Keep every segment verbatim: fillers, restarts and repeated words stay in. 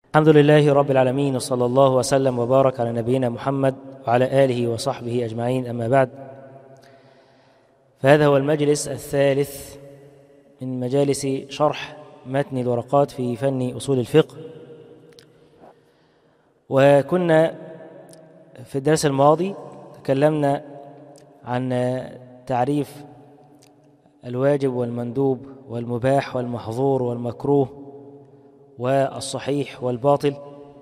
الحمد لله رب العالمين، وصلى الله وسلم وبارك على نبينا محمد وعلى آله وصحبه أجمعين، أما بعد. فهذا هو المجلس الثالث من مجالس شرح متن الورقات في فن أصول الفقه. وكنا في الدرس الماضي تكلمنا عن تعريف الواجب والمندوب والمباح والمحظور والمكروه والصحيح والباطل،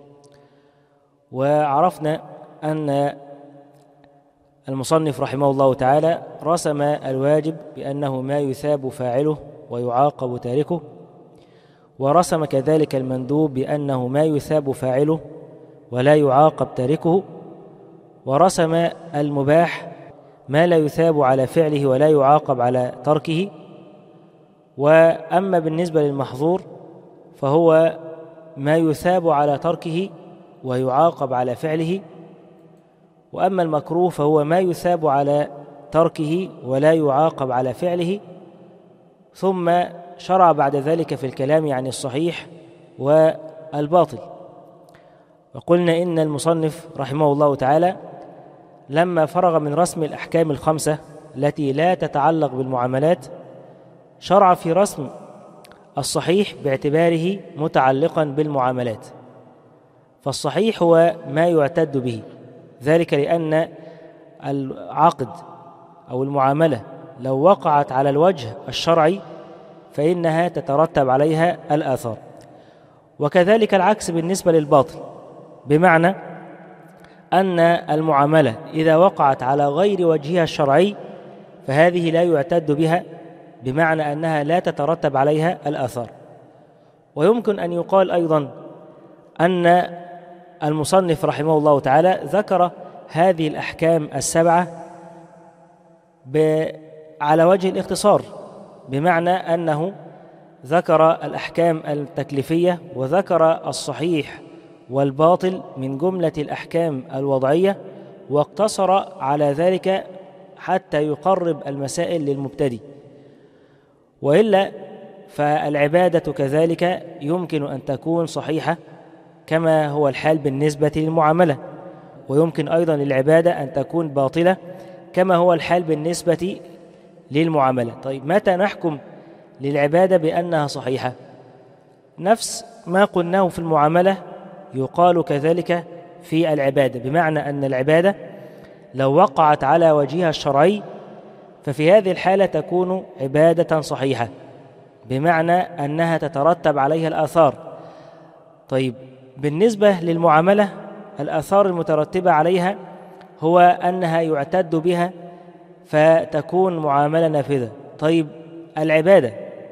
وعرفنا أن المصنف رحمه الله تعالى رسم الواجب بأنه ما يثاب فاعله ويعاقب تاركه، ورسم كذلك المندوب بأنه ما يثاب فاعله ولا يعاقب تاركه، ورسم المباح ما لا يثاب على فعله ولا يعاقب على تركه. وأما بالنسبة للمحظور فهو ما يثاب على تركه ويعاقب على فعله، وأما المكروه فهو ما يثاب على تركه ولا يعاقب على فعله. ثم شرع بعد ذلك في الكلام عن الصحيح والباطل. وقلنا إن المصنف رحمه الله تعالى لما فرغ من رسم الأحكام الخمسة التي لا تتعلق بالمعاملات شرع في رسم الصحيح باعتباره متعلقا بالمعاملات. فالصحيح هو ما يعتد به، ذلك لأن العقد أو المعاملة لو وقعت على الوجه الشرعي فإنها تترتب عليها الآثار، وكذلك العكس بالنسبة للباطل، بمعنى أن المعاملة إذا وقعت على غير وجهها الشرعي فهذه لا يعتد بها، بمعنى أنها لا تترتب عليها الآثار. ويمكن أن يقال أيضا أن المصنف رحمه الله تعالى ذكر هذه الأحكام السبعة على وجه الاختصار، بمعنى أنه ذكر الأحكام التكليفية وذكر الصحيح والباطل من جملة الأحكام الوضعية، واقتصر على ذلك حتى يقرب المسائل للمبتدئ. وإلا فالعبادة كذلك يمكن أن تكون صحيحة كما هو الحال بالنسبة للمعاملة، ويمكن أيضا للعبادة أن تكون باطلة كما هو الحال بالنسبة للمعاملة. طيب متى نحكم للعبادة بأنها صحيحة؟ نفس ما قلناه في المعاملة يقال كذلك في العبادة، بمعنى أن العبادة لو وقعت على وجهها الشرعي ففي هذه الحالة تكون عبادة صحيحة، بمعنى أنها تترتب عليها الآثار. طيب بالنسبة للمعاملة الآثار المترتبة عليها هو أنها يعتد بها فتكون معاملة نافذة. طيب العبادة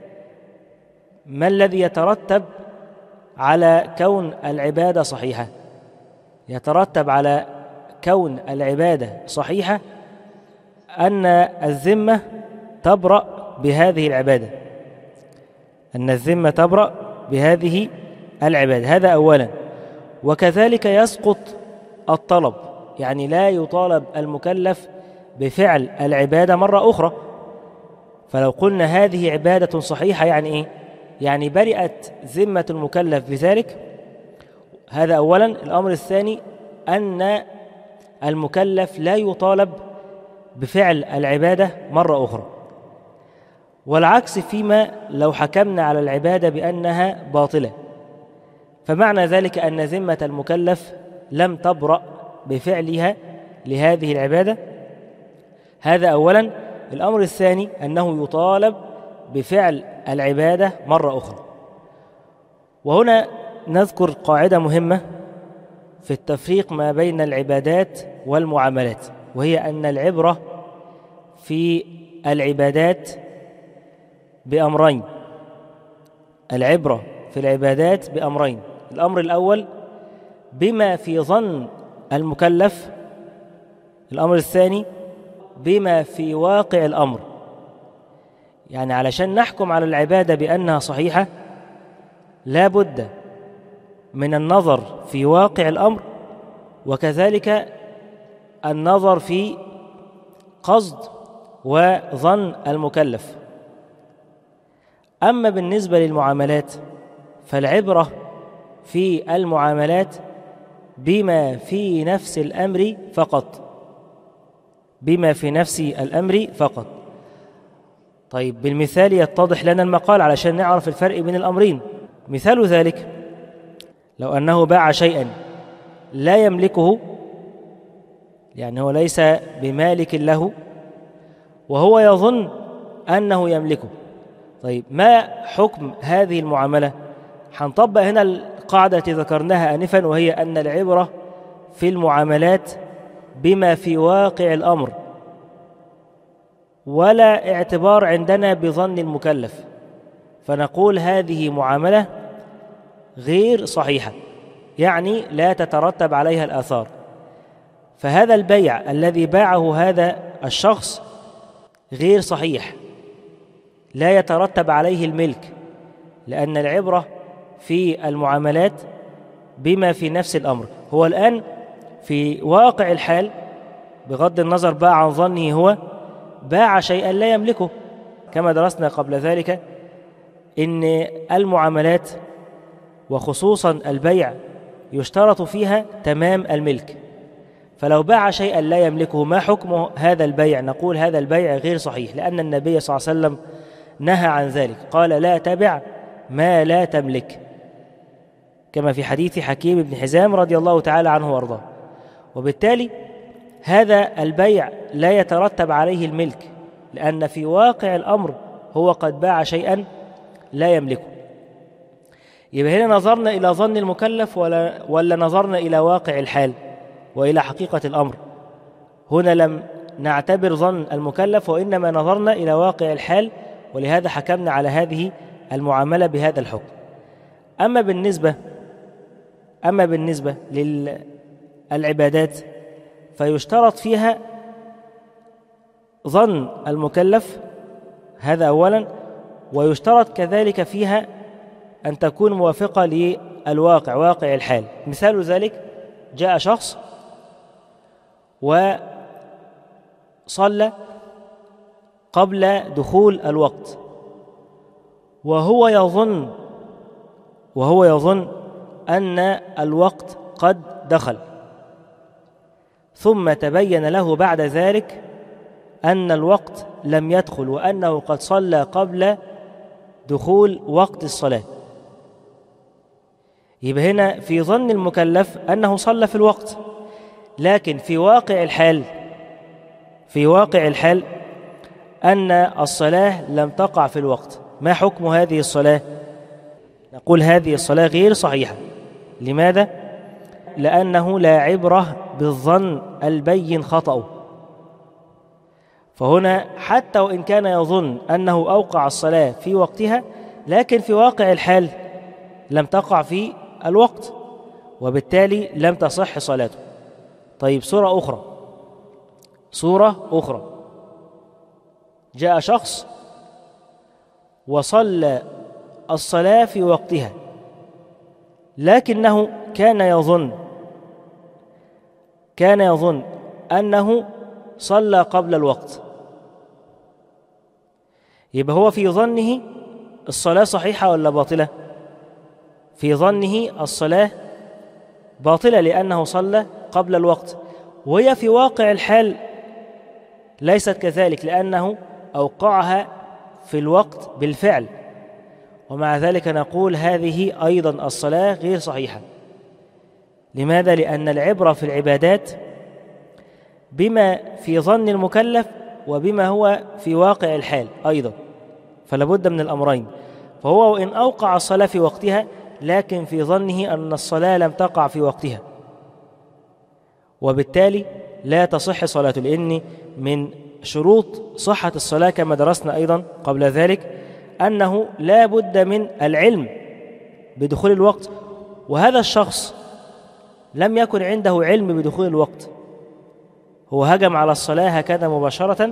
ما الذي يترتب على كون العبادة صحيحة؟ يترتب على كون العبادة صحيحة أن الذمة تبرأ بهذه العبادة، أن الذمة تبرأ بهذه العبادة، هذا أولا. وكذلك يسقط الطلب، يعني لا يطالب المكلف بفعل العبادة مرة أخرى. فلو قلنا هذه عبادة صحيحة يعني إيه؟ يعني برئت ذمة المكلف بذلك، هذا أولا. الأمر الثاني أن المكلف لا يطالب بفعل العبادة مرة أخرى. والعكس فيما لو حكمنا على العبادة بأنها باطلة، فمعنى ذلك أن ذمة المكلف لم تبرأ بفعلها لهذه العبادة، هذا أولا. الأمر الثاني أنه يطالب بفعل العبادة مرة أخرى. وهنا نذكر قاعدة مهمة في التفريق ما بين العبادات والمعاملات، وهي أن العبرة في العبادات بأمرين. العبرة في العبادات بأمرين: الأمر الأول بما في ظن المكلف، الأمر الثاني بما في واقع الأمر. يعني علشان نحكم على العبادة بأنها صحيحة لا بد من النظر في واقع الأمر، وكذلك النظر في قصد وظن المكلف. أما بالنسبة للمعاملات فالعبرة في المعاملات بما في نفس الأمر فقط، بما في نفس الأمر فقط. طيب بالمثال يتضح لنا المقال علشان نعرف الفرق بين الأمرين. مثال ذلك لو أنه باع شيئا لا يملكه، يعني هو ليس بمالك له وهو يظن أنه يملكه. طيب ما حكم هذه المعاملة؟ هنطبق هنا القاعدة التي ذكرناها آنفا، وهي أن العبرة في المعاملات بما في واقع الأمر، ولا اعتبار عندنا بظن المكلف، فنقول هذه معاملة غير صحيحة، يعني لا تترتب عليها الآثار. فهذا البيع الذي باعه هذا الشخص غير صحيح، لا يترتب عليه الملك، لأن العبرة في المعاملات بما في نفس الأمر. هو الآن في واقع الحال بغض النظر بقى عن ظنه، هو باع شيئا لا يملكه، كما درسنا قبل ذلك إن المعاملات وخصوصا البيع يشترط فيها تمام الملك. فلو باع شيئا لا يملكه، ما حكم هذا البيع؟ نقول هذا البيع غير صحيح، لأن النبي صلى الله عليه وسلم نهى عن ذلك، قال لا تبع ما لا تملك، كما في حديث حكيم بن حزام رضي الله تعالى عنه وارضاه. وبالتالي هذا البيع لا يترتب عليه الملك، لأن في واقع الأمر هو قد باع شيئا لا يملكه. يبقى هنا نظرنا إلى ظن المكلف ولا, ولا نظرنا إلى واقع الحال وإلى حقيقة الأمر؟ هنا لم نعتبر ظن المكلف، وإنما نظرنا إلى واقع الحال، ولهذا حكمنا على هذه المعاملة بهذا الحكم. أما بالنسبة أما بالنسبة للعبادات فيشترط فيها ظن المكلف، هذا أولا، ويشترط كذلك فيها أن تكون موافقة للواقع، واقع الحال. مثال ذلك جاء شخص وصلى قبل دخول الوقت، وهو يظن وهو يظن أن الوقت قد دخل، ثم تبين له بعد ذلك أن الوقت لم يدخل، وأنه قد صلى قبل دخول وقت الصلاة. يبقى هنا في ظن المكلف أنه صلى في الوقت، لكن في واقع الحال في واقع الحال أن الصلاة لم تقع في الوقت. ما حكم هذه الصلاة؟ نقول هذه الصلاة غير صحيحة. لماذا؟ لأنه لا عبرة بالظن البين خطأه. فهنا حتى وإن كان يظن أنه أوقع الصلاة في وقتها، لكن في واقع الحال لم تقع في الوقت، وبالتالي لم تصح صلاته. طيب صورة أخرى صورة أخرى جاء شخص وصلى الصلاة في وقتها، لكنه كان يظن كان يظن أنه صلى قبل الوقت. يبقى هو في ظنه الصلاة صحيحة ولا باطلة؟ في ظنه الصلاة باطلة لأنه صلى قبل الوقت، وهي في واقع الحال ليست كذلك، لأنه أوقعها في الوقت بالفعل. ومع ذلك نقول هذه أيضا الصلاة غير صحيحة. لماذا؟ لأن العبرة في العبادات بما في ظن المكلف وبما هو في واقع الحال أيضا، فلا بد من الأمرين. فهو وإن أوقع الصلاة في وقتها، لكن في ظنه أن الصلاة لم تقع في وقتها، وبالتالي لا تصح صلاته، لأن من شروط صحة الصلاة كما درسنا أيضا قبل ذلك أنه لا بد من العلم بدخول الوقت، وهذا الشخص لم يكن عنده علم بدخول الوقت، هو هجم على الصلاة هكذا مباشرة،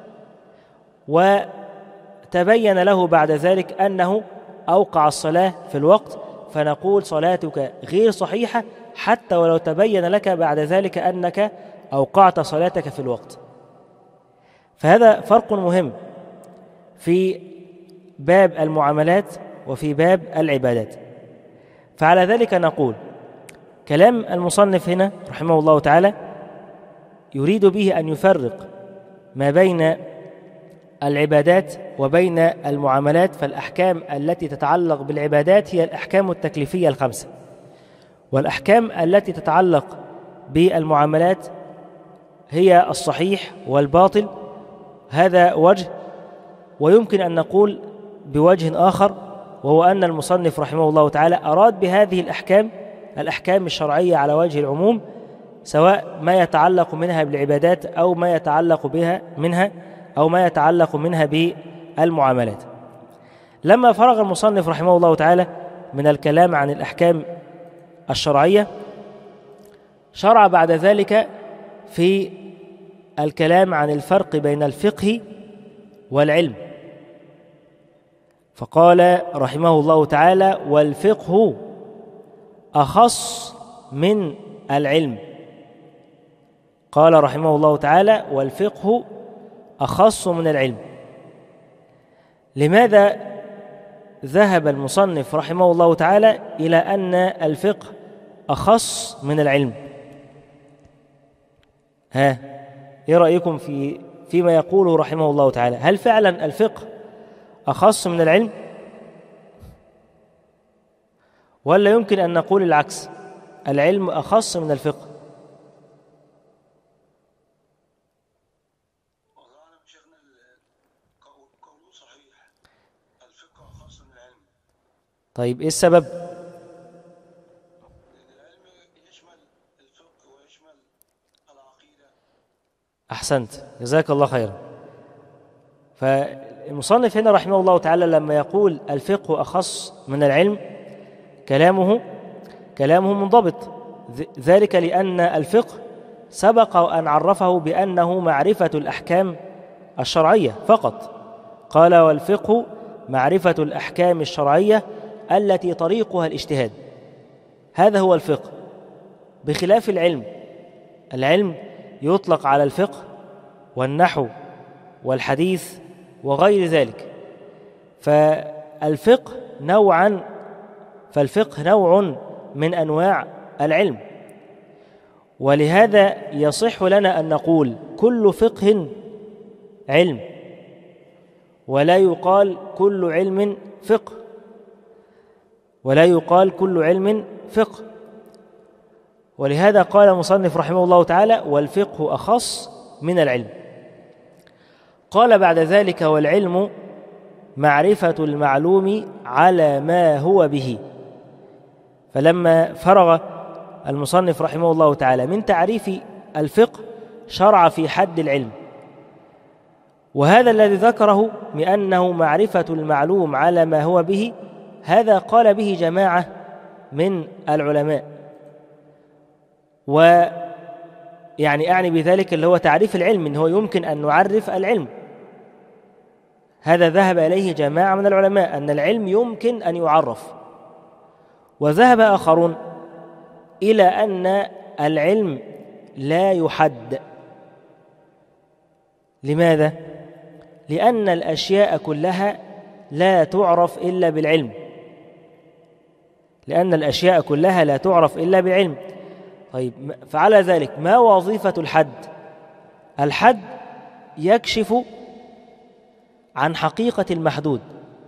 وتبين له بعد ذلك أنه أوقع الصلاة في الوقت، فنقول صلاتك غير صحيحة حتى ولو تبين لك بعد ذلك أنك أوقعت صلاتك في الوقت. فهذا فرق مهم في باب المعاملات وفي باب العبادات. فعلى ذلك نقول كلام المصنف هنا رحمه الله تعالى يريد به أن يفرق ما بين العبادات وبين المعاملات. فالأحكام التي تتعلق بالعبادات هي الأحكام التكليفية الخمسة، والأحكام التي تتعلق بالمعاملات هي الصحيح والباطل. هذا وجه. ويمكن أن نقول بوجه آخر، وهو أن المصنف رحمه الله تعالى أراد بهذه الأحكام الأحكام الشرعية على وجه العموم، سواء ما يتعلق منها بالعبادات أو ما يتعلق بها منها أو ما يتعلق منها بالمعاملات. لما فرغ المصنف رحمه الله تعالى من الكلام عن الأحكام الشرعية، شرع بعد ذلك في الكلام عن الفرق بين الفقه والعلم، فقال رحمه الله تعالى: والفقه أخص من العلم. قال رحمه الله تعالى: والفقه أخص من العلم. لماذا ذهب المصنف رحمه الله تعالى إلى أن الفقه أخص من العلم؟ ها، إيه رأيكم في فيما يقوله رحمه الله تعالى؟ هل فعلا الفقه أخص من العلم، ولا يمكن أن نقول العكس، العلم أخص من الفقه؟ طيب إيه السبب؟ لأن العلم يشمل الفقه ويشمل العقيدة. أحسنت، جزاك الله خيرا. فالمصنف هنا رحمه الله تعالى لما يقول الفقه أخص من العلم، كلامه كلامه منضبط، ذلك لأن الفقه سبق أن عرفه بأنه معرفة الأحكام الشرعية فقط. قال: والفقه معرفة الأحكام الشرعية التي طريقها الاجتهاد. هذا هو الفقه، بخلاف العلم. العلم يطلق على الفقه والنحو والحديث وغير ذلك. فالفقه نوعا فالفقه نوع من أنواع العلم، ولهذا يصح لنا أن نقول كل فقه علم، ولا يقال كل علم فقه ولا يقال كل علم فقه ولهذا قال المصنف رحمه الله تعالى: والفقه أخص من العلم. قال بعد ذلك: والعلم معرفة المعلوم على ما هو به. فلما فرغ المصنف رحمه الله تعالى من تعريف الفقه، شرع في حد العلم، وهذا الذي ذكره بأنه معرفة المعلوم على ما هو به، هذا قال به جماعة من العلماء. ويعني أعني بذلك اللي هو تعريف العلم، إن هو يمكن أن نعرف العلم. هذا ذهب إليه جماعة من العلماء، أن العلم يمكن أن يعرف. وذهب آخرون إلى أن العلم لا يحد. لماذا؟ لأن الأشياء كلها لا تعرف إلا بالعلم لأن الأشياء كلها لا تعرف إلا بالعلم. طيب، فعلى ذلك ما وظيفة الحد؟ الحد يكشف عن حقيقة المحدود.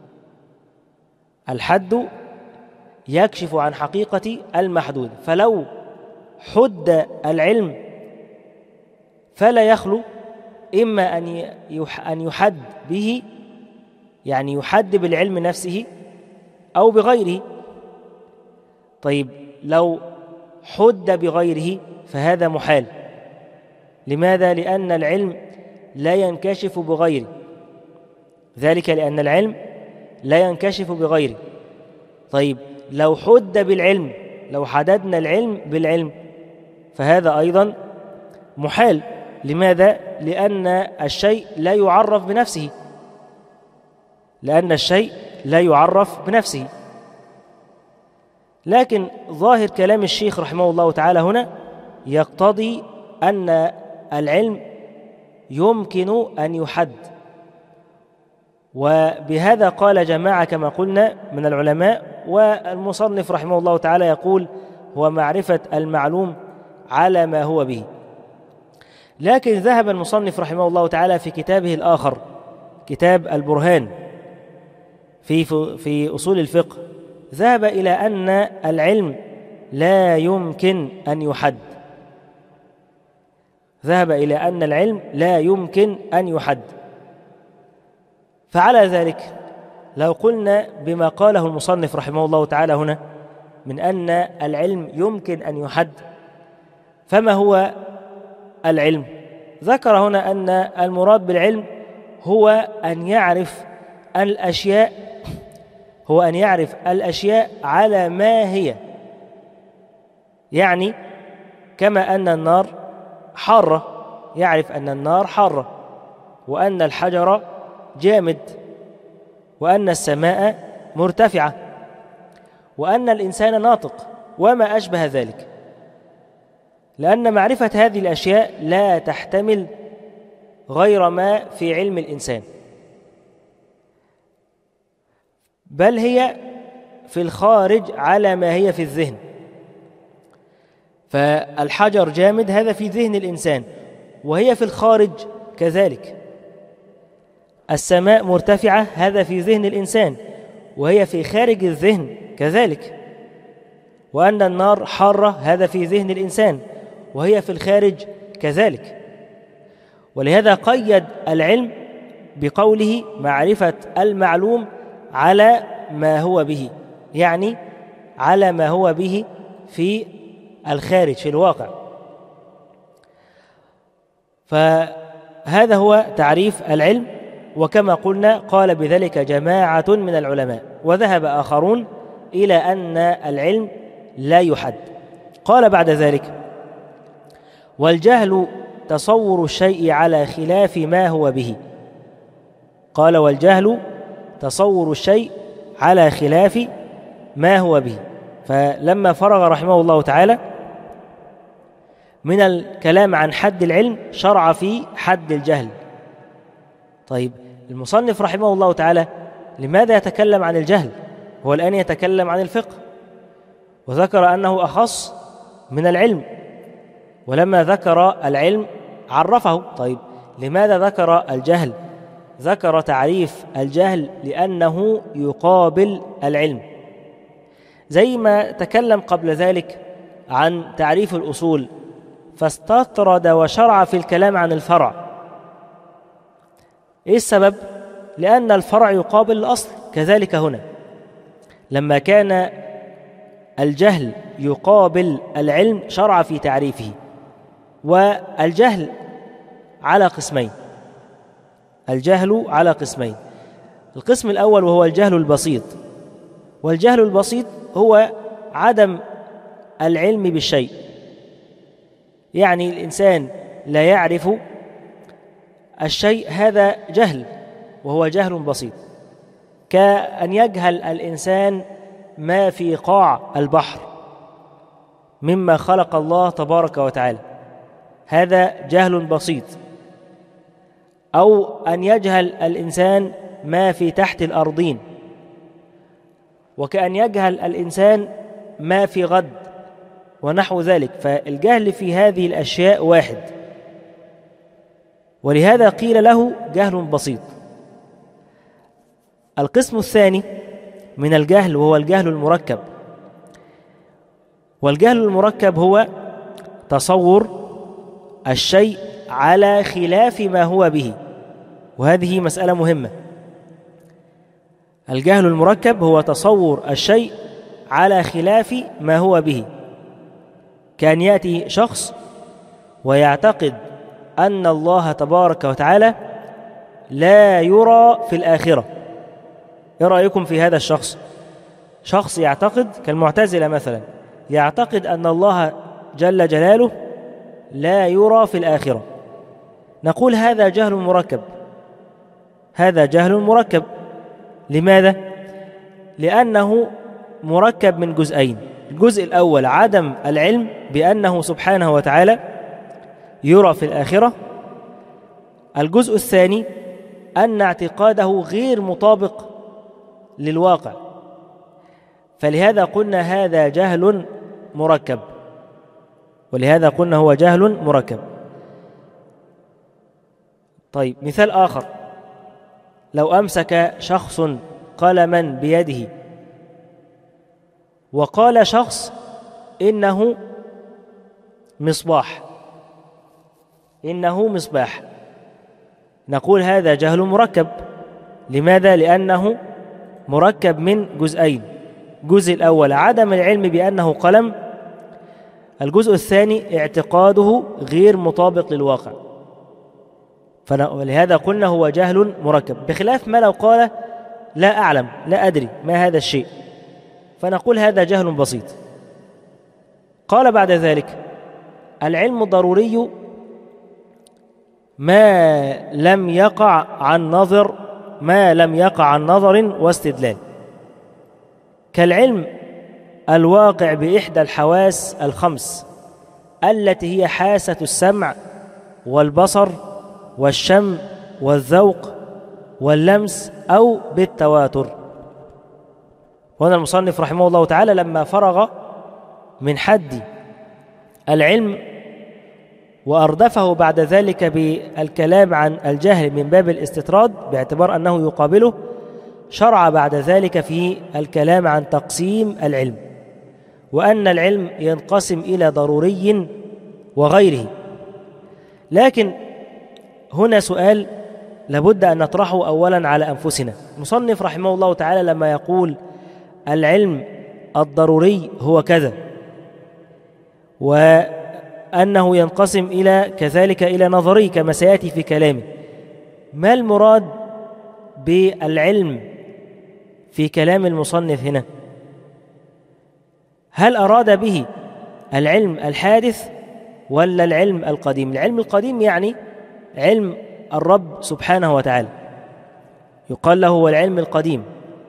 الحد يكشف عن حقيقة المحدود. فلو حد العلم فلا يخلو إما أن يحد به، يعني يحد بالعلم نفسه، أو بغيره. طيب، لو حد بغيره فهذا محال. لماذا؟ لأن العلم لا ينكشف بغيره، ذلك لأن العلم لا ينكشف بغيره. طيب، لو حد بالعلم، لو حددنا العلم بالعلم فهذا أيضا محال. لماذا؟ لأن الشيء لا يعرف بنفسه لأن الشيء لا يعرف بنفسه لكن ظاهر كلام الشيخ رحمه الله تعالى هنا يقتضي أن العلم يمكن أن يحد. وبهذا قال جماعة كما قلنا من العلماء، والمصنف رحمه الله تعالى يقول هو معرفة المعلوم على ما هو به. لكن ذهب المصنف رحمه الله تعالى في كتابه الآخر كتاب البرهان في في أصول الفقه، ذهب إلى أن العلم لا يمكن أن يحد، ذهب إلى أن العلم لا يمكن أن يحد. فعلى ذلك لو قلنا بما قاله المصنف رحمه الله تعالى هنا من أن العلم يمكن أن يحد، فما هو العلم؟ ذكر هنا أن المراد بالعلم هو أن يعرف الأشياء هو أن يعرف الأشياء على ما هي، يعني كما أن النار حارة يعرف أن النار حارة، وأن الحجر جامد، وأن السماء مرتفعة، وأن الإنسان ناطق، وما أشبه ذلك، لأن معرفة هذه الأشياء لا تحتمل غير ما في علم الإنسان، بل هي في الخارج على ما هي في الذهن. فالحجر جامد هذا في ذهن الإنسان، وهي في الخارج كذلك. السماء مرتفعة هذا في ذهن الإنسان، وهي في خارج الذهن كذلك. وأن النار حارة هذا في ذهن الإنسان، وهي في الخارج كذلك. ولهذا قيد العلم بقوله معرفة المعلوم على ما هو به، يعني على ما هو به في الخارج في الواقع. فهذا هو تعريف العلم، وكما قلنا قال بذلك جماعة من العلماء، وذهب آخرون إلى أن العلم لا يحد. قال بعد ذلك: والجهل تصور الشيء على خلاف ما هو به. قال: والجهل تصور الشيء على خلاف ما هو به. فلما فرغ رحمه الله تعالى من الكلام عن حد العلم شرع في حد الجهل. طيب المصنف رحمه الله تعالى لماذا يتكلم عن الجهل؟ هو الآن يتكلم عن الفقه، وذكر أنه أخص من العلم، ولما ذكر العلم عرفه. طيب لماذا ذكر الجهل؟ ذكر تعريف الجهل لأنه يقابل العلم، زي ما تكلم قبل ذلك عن تعريف الأصول فاستطرد وشرع في الكلام عن الفرع. إيه السبب؟ لأن الفرع يقابل الأصل. كذلك هنا لما كان الجهل يقابل العلم شرع في تعريفه. والجهل على قسمين، الجهل على قسمين. القسم الأول وهو الجهل البسيط، والجهل البسيط هو عدم العلم بالشيء، يعني الإنسان لا يعرف الشيء، هذا جهل وهو جهل بسيط، كأن يجهل الإنسان ما في قاع البحر مما خلق الله تبارك وتعالى، هذا جهل بسيط. أو أن يجهل الإنسان ما في تحت الأرضين، وكأن يجهل الإنسان ما في غد ونحو ذلك. فالجهل في هذه الأشياء واحد، ولهذا قيل له جهل بسيط. القسم الثاني من الجهل وهو الجهل المركب، والجهل المركب هو تصور الشيء على خلاف ما هو به، وهذه مسألة مهمة. الجهل المركب هو تصور الشيء على خلاف ما هو به، كان يأتي شخص ويعتقد أن الله تبارك وتعالى لا يرى في الآخرة. إيه رأيكم في هذا الشخص؟ شخص يعتقد كالمعتزلة مثلا، يعتقد أن الله جل جلاله لا يرى في الآخرة. نقول هذا جهل مركب، هذا جهل مركب. لماذا؟ لأنه مركب من جزئين. الجزء الأول عدم العلم بأنه سبحانه وتعالى يرى في الآخرة. الجزء الثاني أن اعتقاده غير مطابق للواقع. فلهذا قلنا هذا جهل مركب، ولهذا قلنا هو جهل مركب. طيب مثال آخر، لو أمسك شخص قلما بيده وقال شخص إنه مصباح، إنه مصباح، نقول هذا جهل مركب. لماذا؟ لأنه مركب من جزئين، الجزء الأول عدم العلم بأنه قلم، الجزء الثاني اعتقاده غير مطابق للواقع، فلهذا قلنا هو جهل مركب، بخلاف ما لو قال لا أعلم لا أدري ما هذا الشيء، فنقول هذا جهل بسيط. قال بعد ذلك العلم ضروري ما لم يقع عن نظر ما لم يقع عن نظر واستدلال، كالعلم الواقع بإحدى الحواس الخمس التي هي حاسة السمع والبصر والشم والذوق واللمس أو بالتواتر. هنا المصنف رحمه الله تعالى لما فرغ من حد العلم وأردفه بعد ذلك بالكلام عن الجهل من باب الاستطراد باعتبار أنه يقابله، شرع بعد ذلك في الكلام عن تقسيم العلم، وأن العلم ينقسم إلى ضروري وغيره. لكن هنا سؤال لابد أن نطرحه أولا على أنفسنا. المصنف رحمه الله تعالى لما يقول العلم الضروري هو كذا، وأنه ينقسم إلى كذلك إلى نظري كما سيأتي في كلامه، ما المراد بالعلم في كلام المصنف هنا؟ هل أراد به العلم الحادث ولا العلم القديم؟ العلم القديم يعني علم الرب سبحانه وتعالى، يقال له هو العلم القديم.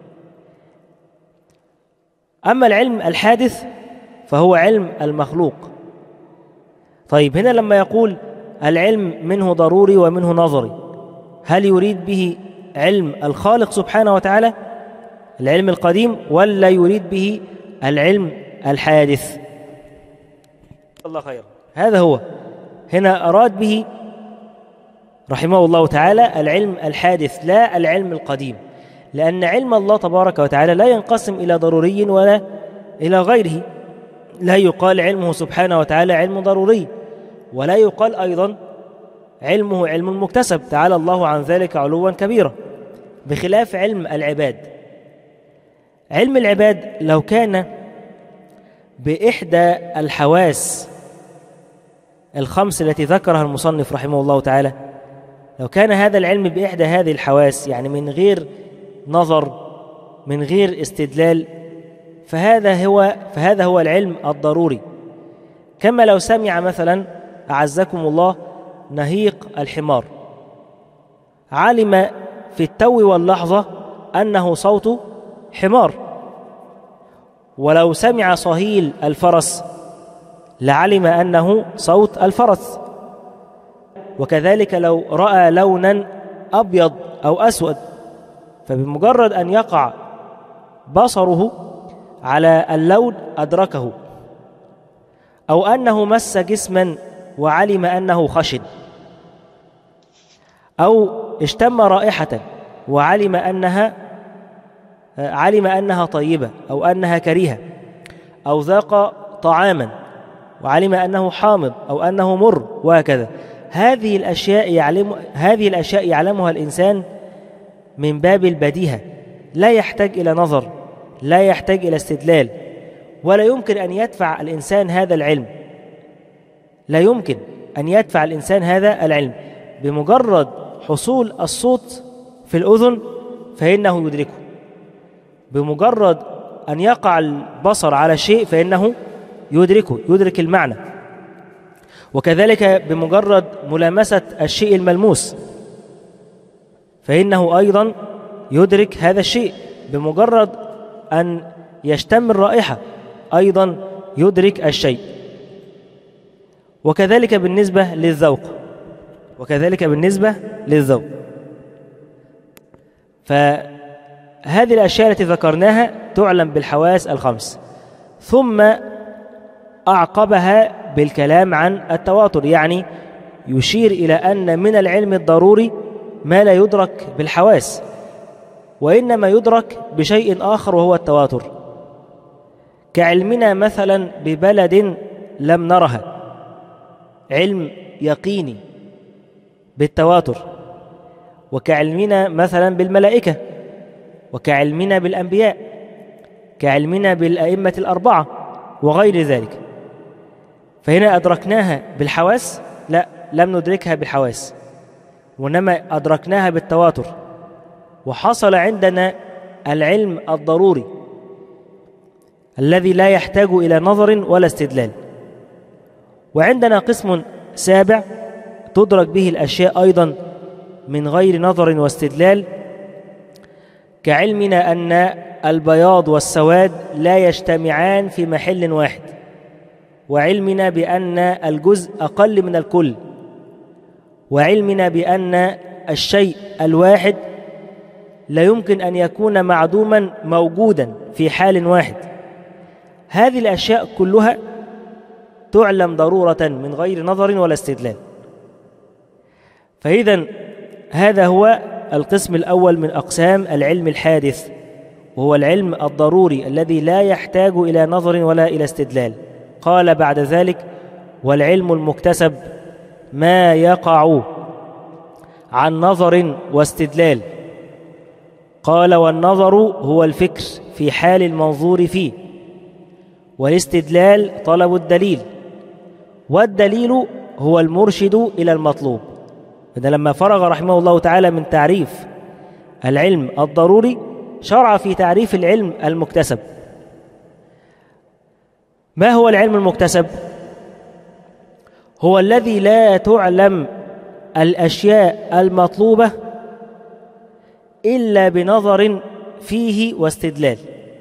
أما العلم الحادث فهو علم المخلوق. طيب هنا لما يقول العلم منه ضروري ومنه نظري، هل يريد به علم الخالق سبحانه وتعالى العلم القديم ولا يريد به العلم الحادث؟ الله خير، هذا هو هنا أراد به رحمه الله تعالى العلم الحادث لا العلم القديم، لأن علم الله تبارك وتعالى لا ينقسم إلى ضروري ولا إلى غيره، لا يقال علمه سبحانه وتعالى علم ضروري، ولا يقال أيضا علمه علم مكتسب، تعالى الله عن ذلك علوا كبيرا، بخلاف علم العباد. علم العباد لو كان بإحدى الحواس الخمس التي ذكرها المصنف رحمه الله تعالى، لو كان هذا العلم بإحدى هذه الحواس يعني من غير نظر من غير استدلال، فهذا هو فهذا هو العلم الضروري. كما لو سمع مثلا أعزكم الله نهيق الحمار، علم في التو واللحظة أنه صوت حمار، ولو سمع صهيل الفرس لعلم أنه صوت الفرس، وكذلك لو رأى لونا أبيض أو أسود، فبمجرد أن يقع بصره على اللون أدركه، أو أنه مس جسما وعلم أنه خشن، أو اشتم رائحة وعلم أنها علم أنها طيبة أو أنها كريهة، أو ذاق طعاما وعلم أنه حامض أو أنه مر، وهكذا. هذه الأشياء يعلم هذه الأشياء يعلمها الإنسان من باب البديهة، لا يحتاج إلى نظر، لا يحتاج إلى استدلال، ولا يمكن أن يدفع الإنسان هذا العلم، لا يمكن أن يدفع الإنسان هذا العلم. بمجرد حصول الصوت في الأذن فإنه يدركه، بمجرد أن يقع البصر على شيء فإنه يدركه، يدرك المعنى، وكذلك بمجرد ملامسة الشيء الملموس فإنه أيضا يدرك هذا الشيء، بمجرد أن يشتم الرائحة أيضا يدرك الشيء، وكذلك بالنسبة للذوق وكذلك بالنسبة للذوق هذه الأشياء التي ذكرناها تعلم بالحواس الخمس، ثم أعقبها بالكلام عن التواتر، يعني يشير إلى أن من العلم الضروري ما لا يدرك بالحواس، وإنما يدرك بشيء آخر وهو التواتر، كعلمنا مثلا ببلد لم نرها، علم يقيني بالتواتر، وكعلمنا مثلا بالملائكة، وكعلمنا بالأنبياء، كعلمنا بالأئمة الأربعة وغير ذلك. فهنا أدركناها بالحواس؟ لا، لم ندركها بالحواس، وإنما أدركناها بالتواتر، وحصل عندنا العلم الضروري الذي لا يحتاج إلى نظر ولا استدلال. وعندنا قسم سابع تدرك به الأشياء أيضا من غير نظر واستدلال، كعلمنا أن البياض والسواد لا يجتمعان في محل واحد، وعلمنا بأن الجزء أقل من الكل، وعلمنا بأن الشيء الواحد لا يمكن أن يكون معدوما موجودا في حال واحد. هذه الأشياء كلها تعلم ضرورة من غير نظر ولا استدلال. فإذا هذا هو القسم الأول من أقسام العلم الحادث، وهو العلم الضروري الذي لا يحتاج إلى نظر ولا إلى استدلال. قال بعد ذلك: والعلم المكتسب ما يقع عن نظر واستدلال. قال: والنظر هو الفكر في حال المنظور فيه، والاستدلال طلب الدليل، والدليل هو المرشد إلى المطلوب. إذا لما فرغ رحمه الله تعالى من تعريف العلم الضروري شرع في تعريف العلم المكتسب. ما هو العلم المكتسب؟ هو الذي لا تعلم الأشياء المطلوبة إلا بنظر فيه واستدلال.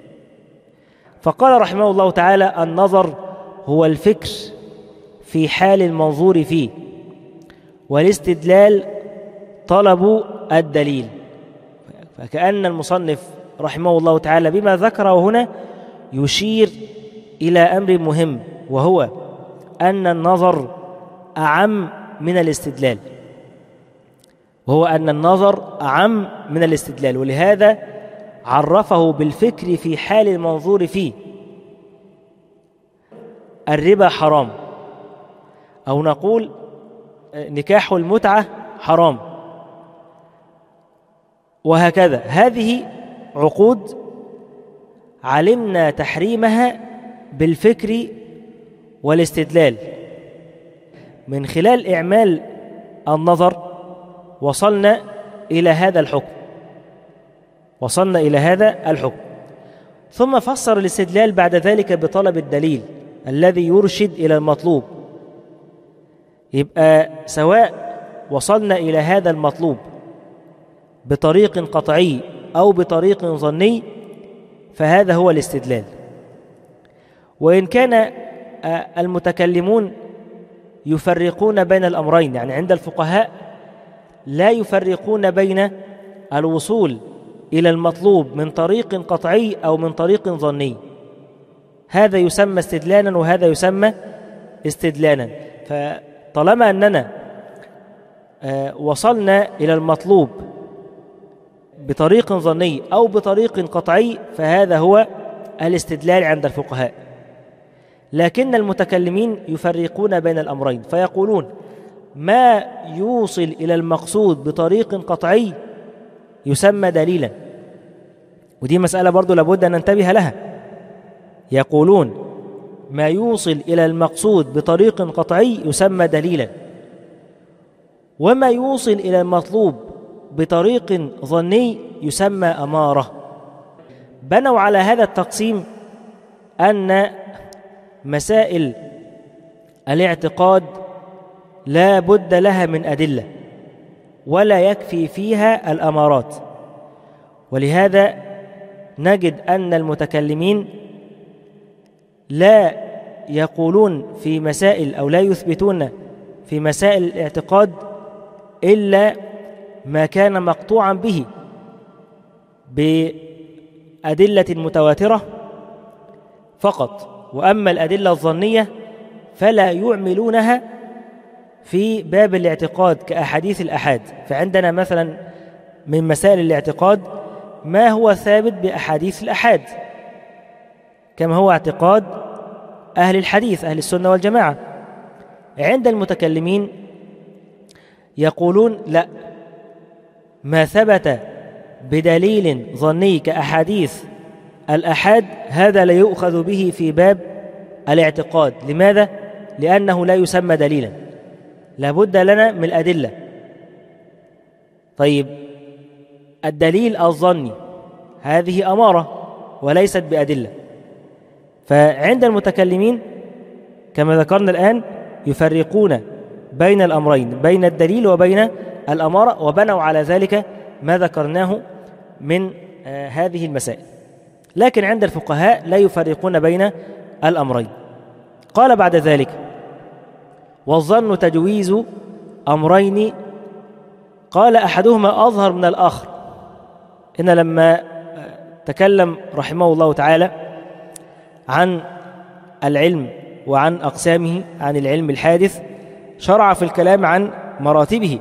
فقال رحمه الله تعالى: النظر هو الفكر في حال المنظور فيه، والاستدلال طلب الدليل. فكأن المصنف رحمه الله تعالى بما ذكره هنا يشير إلى أمر مهم، وهو أن النظر أعم من الاستدلال، وهو أن النظر أعم من الاستدلال، ولهذا عرفه بالفكر في حال المنظور فيه. الربا حرام، أو نقول نكاح المتعة حرام، وهكذا. هذه عقود علمنا تحريمها بالفكر والاستدلال. من خلال إعمال النظر وصلنا إلى هذا الحكم وصلنا إلى هذا الحكم ثم فسر الاستدلال بعد ذلك بطلب الدليل الذي يرشد إلى المطلوب. يبقى سواء وصلنا إلى هذا المطلوب بطريق قطعي أو بطريق ظني فهذا هو الاستدلال. وإن كان المتكلمون يفرقون بين الأمرين، يعني عند الفقهاء لا يفرقون بين الوصول إلى المطلوب من طريق قطعي أو من طريق ظني، هذا يسمى استدلالا وهذا يسمى استدلالا. فطالما أننا وصلنا إلى المطلوب بطريق ظني أو بطريق قطعي فهذا هو الاستدلال عند الفقهاء. لكن المتكلمين يفرقون بين الأمرين فيقولون: ما يوصل إلى المقصود بطريق قطعي يسمى دليلا. ودي مسألة برضو لابد أن ننتبه لها. يقولون: ما يوصل إلى المقصود بطريق قطعي يسمى دليلا، وما يوصل إلى المطلوب بطريق ظني يسمى أمارة. بنوا على هذا التقسيم أن مسائل الاعتقاد لا بد لها من أدلة ولا يكفي فيها الأمارات، ولهذا نجد أن المتكلمين لا يقولون في مسائل أو لا يثبتون في مسائل الاعتقاد إلا ما كان مقطوعا به بأدلة متواترة فقط، وأما الأدلة الظنية فلا يعملونها في باب الاعتقاد كأحاديث الأحاد. فعندنا مثلا من مسائل الاعتقاد ما هو ثابت بأحاديث الأحاد، كما هو اعتقاد أهل الحديث أهل السنة والجماعة. عند المتكلمين يقولون لا، ما ثبت بدليل ظني كأحاديث الأحاد هذا لا يؤخذ به في باب الاعتقاد. لماذا؟ لأنه لا يسمى دليلا، لابد لنا من الأدلة. طيب الدليل الظني هذه أمارة وليست بأدلة. فعند المتكلمين كما ذكرنا الآن يفرقون بين الأمرين، بين الدليل وبين الأمارة، وبنوا على ذلك ما ذكرناه من آه هذه المسائل. لكن عند الفقهاء لا يفرقون بين الأمرين. قال بعد ذلك: والظن تجويز أمرين قال أحدهما أظهر من الآخر. إن لما تكلم رحمه الله تعالى عن العلم وعن أقسامه، عن العلم الحادث، شرع في الكلام عن مراتبه،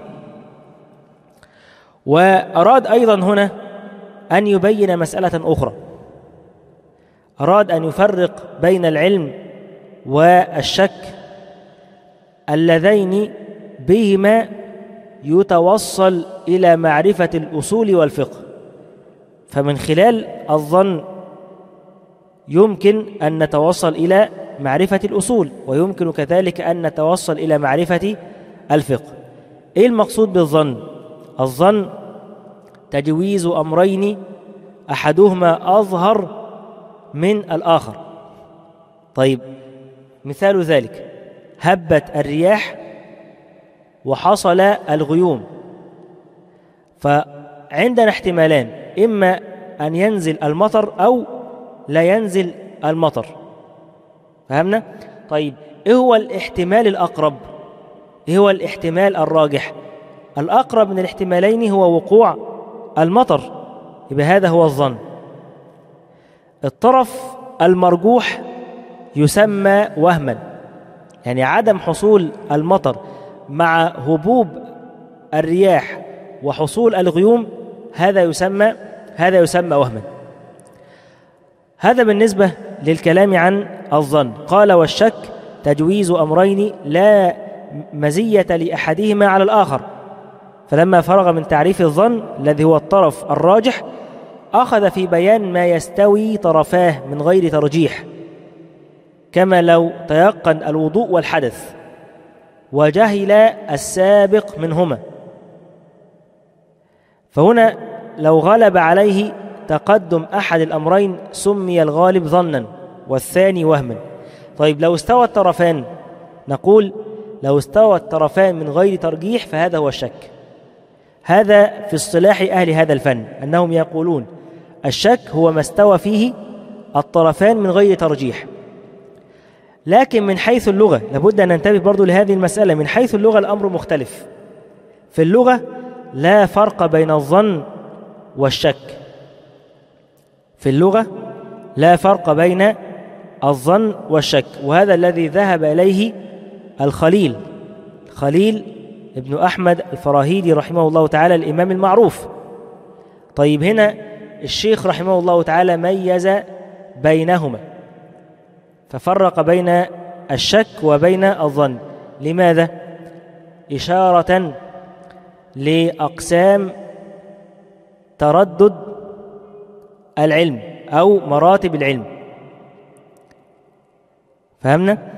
وأراد أيضا هنا أن يبين مسألة أخرى. أراد أن يفرق بين العلم والشك اللذين بهما يتوصل إلى معرفة الأصول والفقه. فمن خلال الظن يمكن أن نتوصل إلى معرفة الأصول، ويمكن كذلك أن نتوصل إلى معرفة الفقه. إيه المقصود بالظن؟ الظن تجويز أمرين أحدهما أظهر من الآخر. طيب مثال ذلك: هبت الرياح وحصل الغيوم. فعندنا احتمالان، إما أن ينزل المطر أو لا ينزل المطر. فهمنا؟ طيب إيه هو الاحتمال الأقرب؟ إيه هو الاحتمال الراجح؟ الأقرب من الاحتمالين هو وقوع المطر، يبقى هذا هو الظن. الطرف المرجوح يسمى وهما، يعني عدم حصول المطر مع هبوب الرياح وحصول الغيوم هذا يسمى هذا يسمى وهما. هذا بالنسبة للكلام عن الظن. قال: والشك تجويز أمرين لا مزية لأحدهما على الآخر. فلما فرغ من تعريف الظن الذي هو الطرف الراجح أخذ في بيان ما يستوي طرفاه من غير ترجيح، كما لو تيقن الوضوء والحدث وجهل السابق منهما. فهنا لو غلب عليه تقدم أحد الأمرين سمي الغالب ظنا والثاني وهما. طيب لو استوى الطرفان، نقول لو استوى الطرفان من غير ترجيح فهذا هو الشك. هذا في اصطلاح أهل هذا الفن، أنهم يقولون الشك هو ما استوى فيه الطرفان من غير ترجيح. لكن من حيث اللغة لابد أن ننتبه برضو لهذه المسألة. من حيث اللغة الأمر مختلف. في اللغة لا فرق بين الظن والشك. في اللغة لا فرق بين الظن والشك، وهذا الذي ذهب إليه الخليل خليل ابن أحمد الفراهيدي رحمه الله تعالى، الإمام المعروف. طيب هنا الشيخ رحمه الله تعالى ميز بينهما، ففرق بين الشك وبين الظن. لماذا؟ إشارة لأقسام تردد العلم أو مراتب العلم. فهمنا؟